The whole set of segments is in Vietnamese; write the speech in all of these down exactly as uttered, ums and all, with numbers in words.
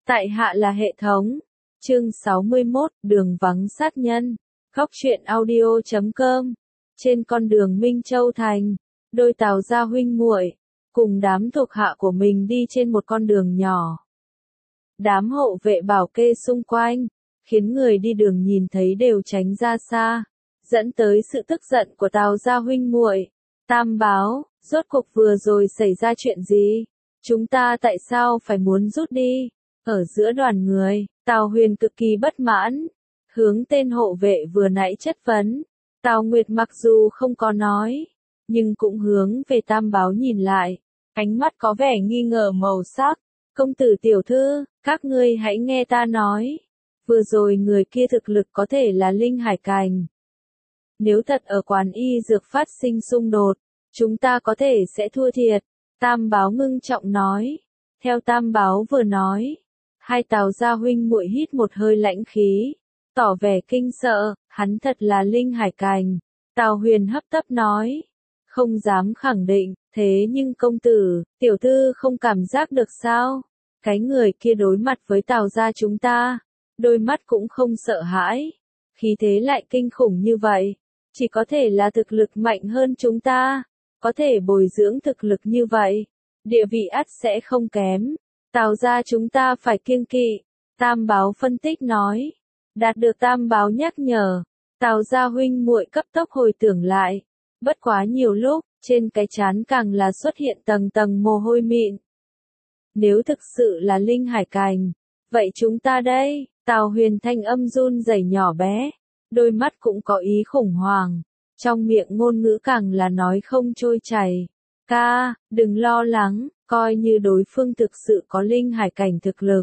Tại hạ là hệ thống. Chương sáu mươi mốt, đường vắng sát nhân. Góc truyện audio chấm com. Trên con đường Minh Châu Thành, đôi Tào gia huynh muội cùng đám thuộc hạ của mình đi trên một con đường nhỏ. Đám hộ vệ bảo kê xung quanh, khiến người đi đường nhìn thấy đều tránh ra xa, dẫn tới sự tức giận của Tào gia huynh muội. Tam báo, rốt cuộc vừa rồi xảy ra chuyện gì? Chúng ta tại sao phải muốn rút đi? Ở giữa đoàn người, Tào Huyền cực kỳ bất mãn, hướng tên hộ vệ vừa nãy chất vấn. Tào Nguyệt mặc dù không có nói, nhưng cũng hướng về Tam báo nhìn lại, ánh mắt có vẻ nghi ngờ màu sắc. Công tử tiểu thư, các ngươi hãy nghe ta nói. Vừa rồi người kia thực lực có thể là linh hải cảnh. Nếu thật ở quán y dược phát sinh xung đột, chúng ta có thể sẽ thua thiệt. Tam báo ngưng trọng nói. Theo Tam báo vừa nói, hai Tào gia huynh muội hít một hơi lãnh khí, tỏ vẻ kinh sợ. Hắn thật là linh hải cảnh. Tào Huyền hấp tấp nói. Không dám khẳng định, thế nhưng công tử, tiểu thư không cảm giác được sao? Cái người kia đối mặt với Tào gia chúng ta, đôi mắt cũng không sợ hãi, khí thế lại kinh khủng như vậy, chỉ có thể là thực lực mạnh hơn chúng ta, có thể bồi dưỡng thực lực như vậy, địa vị ắt sẽ không kém. Tào gia chúng ta phải kiêng kỵ. Tam báo phân tích nói. Đạt được Tam báo nhắc nhở, Tào gia huynh muội cấp tốc hồi tưởng lại. Bất quá nhiều lúc, trên cái trán càng là xuất hiện tầng tầng mồ hôi mịn. Nếu thực sự là linh hải cảnh, vậy chúng ta đây? Tào Huyền thanh âm run rẩy nhỏ bé, đôi mắt cũng có ý khủng hoảng, trong miệng ngôn ngữ càng là nói không trôi chảy. Ca, đừng lo lắng, coi như đối phương thực sự có linh hải cảnh thực lực.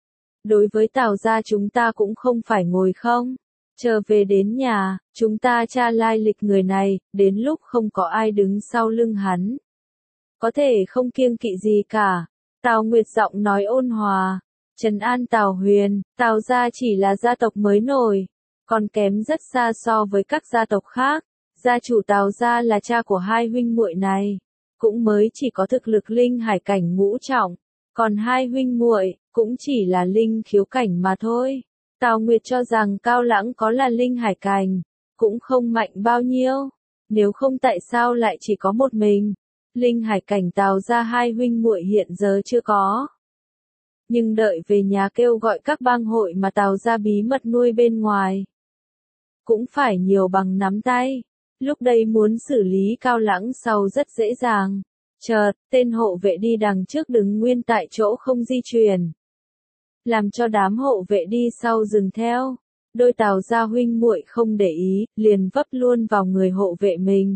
Đối với Tào gia chúng ta cũng không phải ngồi không. Chờ về đến nhà, chúng ta tra lai lịch người này, đến lúc không có ai đứng sau lưng hắn. Có thể không kiêng kỵ gì cả. Tào Nguyệt giọng nói ôn hòa, trấn an Tào Huyền. Tào gia chỉ là gia tộc mới nổi, còn kém rất xa so với các gia tộc khác. Gia chủ Tào gia là cha của hai huynh muội này, cũng mới chỉ có thực lực linh hải cảnh ngũ trọng, còn hai huynh muội cũng chỉ là linh khiếu cảnh mà thôi. Tào Nguyệt cho rằng Cao Lãng có là linh hải cảnh, cũng không mạnh bao nhiêu, nếu không tại sao lại chỉ có một mình. Linh hải cảnh Tào gia hai huynh muội hiện giờ chưa có. Nhưng đợi về nhà kêu gọi các bang hội mà Tào gia bí mật nuôi bên ngoài, cũng phải nhiều bằng nắm tay. Lúc đây muốn xử lý Cao Lãng sau rất dễ dàng. Chợt, tên hộ vệ đi đằng trước đứng nguyên tại chỗ không di chuyển, làm cho đám hộ vệ đi sau dừng theo. Đôi Tào gia huynh muội không để ý, liền vấp luôn vào người hộ vệ mình.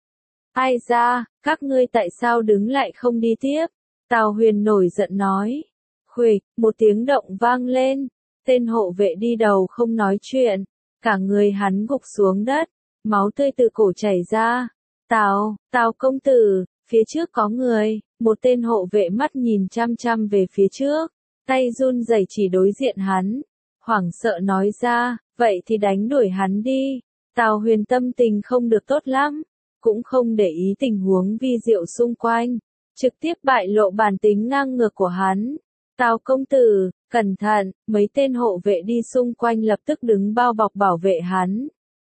Ai ra, các ngươi tại sao đứng lại không đi tiếp? Tào Huyền nổi giận nói. Khuỵch, một tiếng động vang lên, tên hộ vệ đi đầu không nói chuyện, cả người hắn gục xuống đất, máu tươi từ cổ chảy ra. Tào, Tào công tử, phía trước có người. Một tên hộ vệ mắt nhìn chăm chăm về phía trước, tay run rẩy chỉ đối diện hắn, hoảng sợ nói ra, vậy thì đánh đuổi hắn đi. Tào Huyền tâm tình không được tốt lắm, cũng không để ý tình huống vi diệu xung quanh, trực tiếp bại lộ bản tính ngang ngược của hắn. Tào công tử, cẩn thận. Mấy tên hộ vệ đi xung quanh lập tức đứng bao bọc bảo vệ hắn.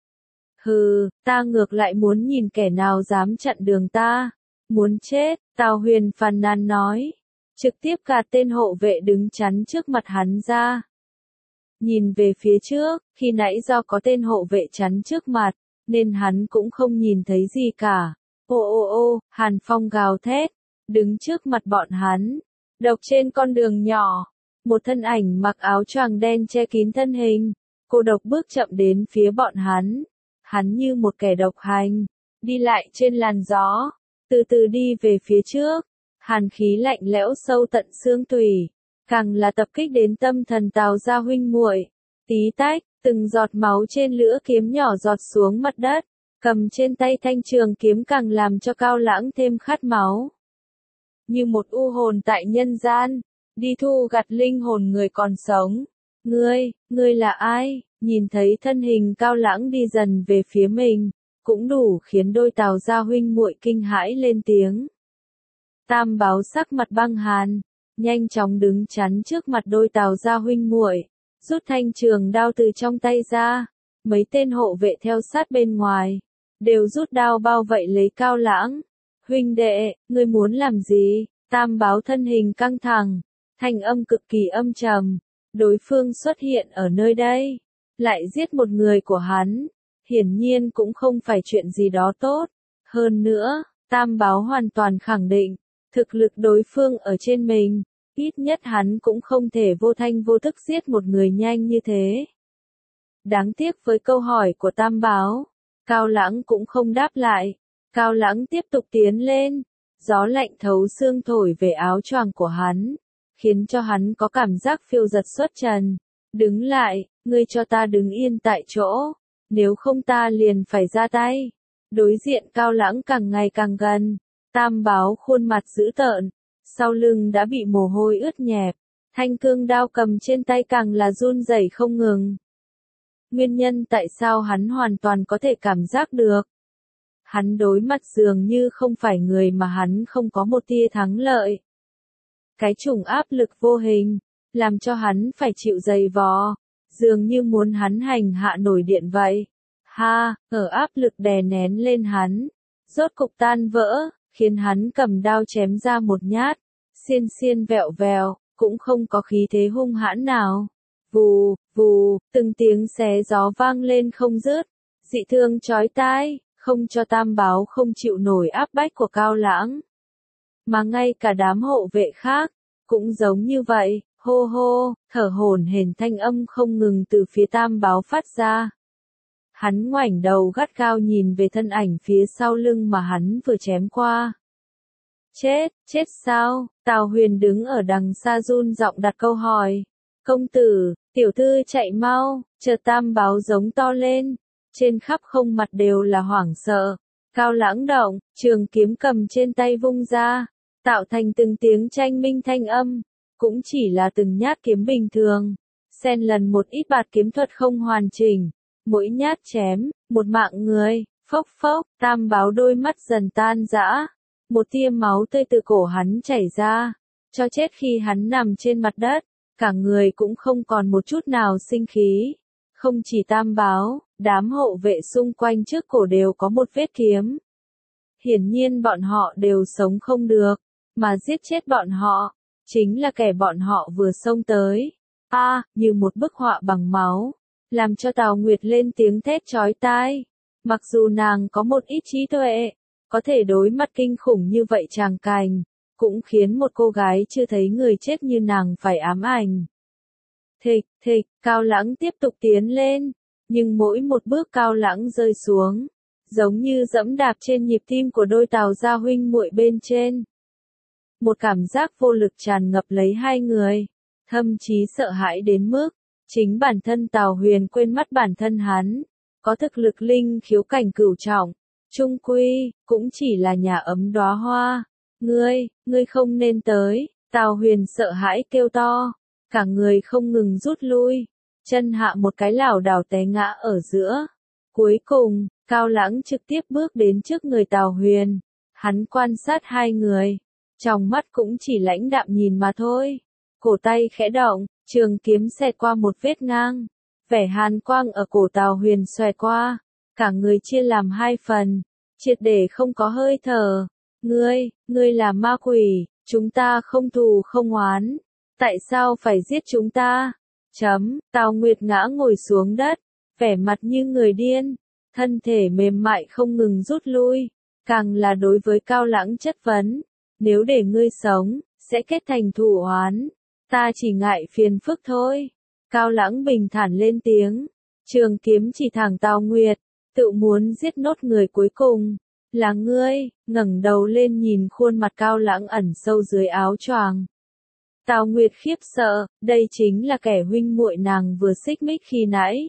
Hừ, ta ngược lại muốn nhìn kẻ nào dám chặn đường ta. Muốn chết, Tào Huyền phàn nàn nói, trực tiếp gạt tên hộ vệ đứng chắn trước mặt hắn ra. Nhìn về phía trước, khi nãy do có tên hộ vệ chắn trước mặt, nên hắn cũng không nhìn thấy gì cả. Ô ô ô, Hàn Phong gào thét, đứng trước mặt bọn hắn. Độc trên con đường nhỏ, một thân ảnh mặc áo choàng đen che kín thân hình, cô độc bước chậm đến phía bọn hắn. Hắn như một kẻ độc hành, đi lại trên làn gió, từ từ đi về phía trước. Hàn khí lạnh lẽo sâu tận xương tủy, càng là tập kích đến tâm thần Tào gia huynh muội. Tí tách, từng giọt máu trên lưỡi kiếm nhỏ giọt xuống mặt đất, cầm trên tay thanh trường kiếm càng làm cho Cao Lãng thêm khát máu. Như một u hồn tại nhân gian, đi thu gặt linh hồn người còn sống. Ngươi, ngươi là ai? Nhìn thấy thân hình Cao Lãng đi dần về phía mình, cũng đủ khiến đôi Tào gia huynh muội kinh hãi lên tiếng. Tam báo sắc mặt băng hàn, nhanh chóng đứng chắn trước mặt đôi Tào gia huynh muội, rút thanh trường đao từ trong tay ra. Mấy tên hộ vệ theo sát bên ngoài, đều rút đao bao vây lấy Cao Lãng. Huynh đệ, ngươi muốn làm gì? Tam Báo thân hình căng thẳng, thanh âm cực kỳ âm trầm. Đối phương xuất hiện ở nơi đây, lại giết một người của hắn, hiển nhiên cũng không phải chuyện gì đó tốt. Hơn nữa, Tam Báo hoàn toàn khẳng định, thực lực đối phương ở trên mình, ít nhất hắn cũng không thể vô thanh vô thức giết một người nhanh như thế. Đáng tiếc với câu hỏi của Tam Báo, Cao Lãng cũng không đáp lại. Cao Lãng tiếp tục tiến lên, gió lạnh thấu xương thổi về áo choàng của hắn, khiến cho hắn có cảm giác phiêu giật xuất trần. Đứng lại, ngươi cho ta đứng yên tại chỗ, nếu không ta liền phải ra tay. Đối diện Cao Lãng càng ngày càng gần, Tam Báo khuôn mặt dữ tợn, sau lưng đã bị mồ hôi ướt nhẹp, thanh cương đao cầm trên tay càng là run rẩy không ngừng. Nguyên nhân tại sao hắn hoàn toàn có thể cảm giác được? Hắn đối mặt dường như không phải người mà hắn không có một tia thắng lợi. Cái chủng áp lực vô hình, làm cho hắn phải chịu dày vò, dường như muốn hắn hành hạ nổi điện vậy. Ha, ở áp lực đè nén lên hắn, rốt cục tan vỡ, khiến hắn cầm đao chém ra một nhát, xiên xiên vẹo vèo, cũng không có khí thế hung hãn nào. Vù, vù, từng tiếng xé gió vang lên không dứt, dị thương chói tai, không cho Tam Báo không chịu nổi áp bách của Cao Lãng. Mà ngay cả đám hộ vệ khác, cũng giống như vậy, hô hô, thở hổn hển thanh âm không ngừng từ phía Tam Báo phát ra. Hắn ngoảnh đầu gắt gao nhìn về thân ảnh phía sau lưng mà hắn vừa chém qua. Chết, chết sao? Tào Huyền đứng ở đằng xa run giọng đặt câu hỏi. Công tử, tiểu thư chạy mau, chợt Tam Báo giống to lên, trên khắp không mặt đều là hoảng sợ. Cao Lãng động, trường kiếm cầm trên tay vung ra, tạo thành từng tiếng tranh minh thanh âm, cũng chỉ là từng nhát kiếm bình thường, xen lần một ít bạt kiếm thuật không hoàn chỉnh, mỗi nhát chém, một mạng người, phốc phốc, Tam Báo đôi mắt dần tan rã, một tia máu tươi từ cổ hắn chảy ra, cho chết khi hắn nằm trên mặt đất, cả người cũng không còn một chút nào sinh khí. Không chỉ Tam Báo, đám hộ vệ xung quanh trước cổ đều có một vết kiếm. Hiển nhiên bọn họ đều sống không được, mà giết chết bọn họ, chính là kẻ bọn họ vừa xông tới. A, à, như một bức họa bằng máu, làm cho Tào Nguyệt lên tiếng thét chói tai. Mặc dù nàng có một ít trí tuệ, có thể đối mặt kinh khủng như vậy tràng cảnh, cũng khiến một cô gái chưa thấy người chết như nàng phải ám ảnh. Thịch, thịch, Cao Lãng tiếp tục tiến lên, nhưng mỗi một bước Cao Lãng rơi xuống, giống như dẫm đạp trên nhịp tim của đôi Tào gia huynh muội bên trên. Một cảm giác vô lực tràn ngập lấy hai người, thậm chí sợ hãi đến mức, chính bản thân Tào Huyền quên mất bản thân hắn, có thực lực linh khiếu cảnh cửu trọng, trung quy, cũng chỉ là nhà ấm đóa hoa. Ngươi, ngươi không nên tới, Tào Huyền sợ hãi kêu to, cả người không ngừng rút lui, chân hạ một cái lảo đảo té ngã ở giữa. Cuối cùng, Cao Lãng trực tiếp bước đến trước người Tào Huyền, hắn quan sát hai người, trong mắt cũng chỉ lãnh đạm nhìn mà thôi. Cổ tay khẽ động, trường kiếm xẹt qua một vết ngang, vẻ hàn quang ở cổ Tào Huyền xòe qua, cả người chia làm hai phần, triệt để không có hơi thở. Ngươi, ngươi là ma quỷ, chúng ta không thù không oán, tại sao phải giết chúng ta? Chấm, Tào Nguyệt ngã ngồi xuống đất, vẻ mặt như người điên, thân thể mềm mại không ngừng rút lui, càng là đối với Cao Lãng chất vấn, nếu để ngươi sống, sẽ kết thành thù oán, ta chỉ ngại phiền phức thôi. Cao Lãng bình thản lên tiếng, trường kiếm chỉ thẳng Tào Nguyệt, tự muốn giết nốt người cuối cùng. Là ngươi, ngẩng đầu lên nhìn khuôn mặt Cao Lãng ẩn sâu dưới áo choàng. Tào Nguyệt khiếp sợ, đây chính là kẻ huynh muội nàng vừa xích mích khi nãy.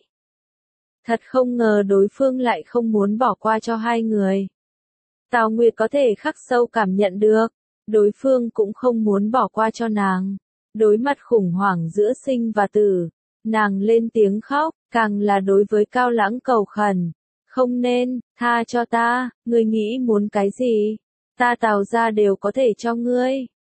Thật không ngờ đối phương lại không muốn bỏ qua cho hai người. Tào Nguyệt có thể khắc sâu cảm nhận được, đối phương cũng không muốn bỏ qua cho nàng. Đối mặt khủng hoảng giữa sinh và tử, nàng lên tiếng khóc, càng là đối với Cao Lãng cầu khẩn. Không nên, tha cho ta, ngươi nghĩ muốn cái gì? Ta Tào gia đều có thể cho ngươi.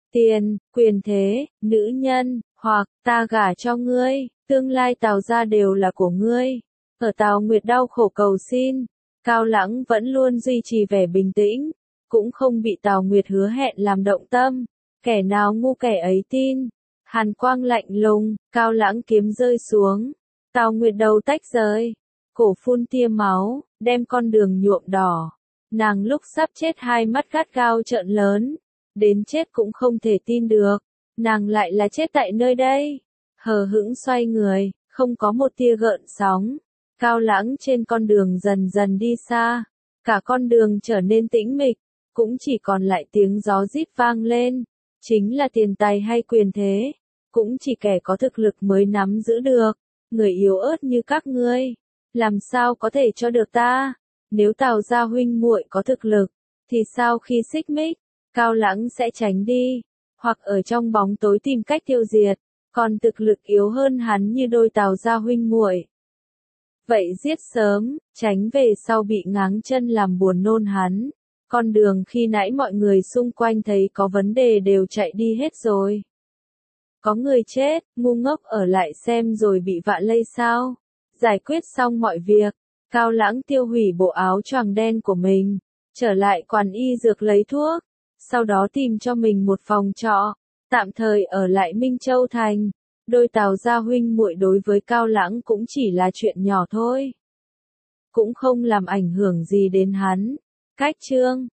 tiền, quyền thế, nữ nhân, hoặc ta gả cho ngươi, tương lai Tào gia đều là của ngươi. Ở Tào Nguyệt đau khổ cầu xin, Cao Lãng vẫn luôn duy trì vẻ bình tĩnh, cũng không bị Tào Nguyệt hứa hẹn làm động tâm. Kẻ nào ngu kẻ ấy tin. Hàn quang lạnh lùng, Cao Lãng kiếm rơi xuống. Tào Nguyệt đầu tách rời, cổ phun tia máu, đem con đường nhuộm đỏ. Nàng lúc sắp chết hai mắt gắt gao trợn lớn, đến chết cũng không thể tin được, nàng lại là chết tại nơi đây. Hờ hững xoay người, không có một tia gợn sóng. Cao Lãng trên con đường dần dần đi xa, cả con đường trở nên tĩnh mịch, cũng chỉ còn lại tiếng gió rít vang lên. Chính là tiền tài hay quyền thế, cũng chỉ kẻ có thực lực mới nắm giữ được. Người yếu ớt như các ngươi, làm sao có thể cho được ta? Nếu Tào gia huynh muội có thực lực, thì sau khi xích mích, Cao Lãng sẽ tránh đi, hoặc ở trong bóng tối tìm cách tiêu diệt. Còn thực lực yếu hơn hắn như đôi Tào gia huynh muội, vậy giết sớm, tránh về sau bị ngáng chân làm buồn nôn hắn. Con đường khi nãy mọi người xung quanh thấy có vấn đề đều chạy đi hết rồi. Có người chết, ngu ngốc ở lại xem rồi bị vạ lây sao? Giải quyết xong mọi việc, Cao Lãng tiêu hủy bộ áo choàng đen của mình, trở lại quán y dược lấy thuốc, sau đó tìm cho mình một phòng trọ, tạm thời ở lại Minh Châu Thành. Đôi Tào gia huynh muội đối với Cao Lãng cũng chỉ là chuyện nhỏ thôi, cũng không làm ảnh hưởng gì đến hắn. Cách chương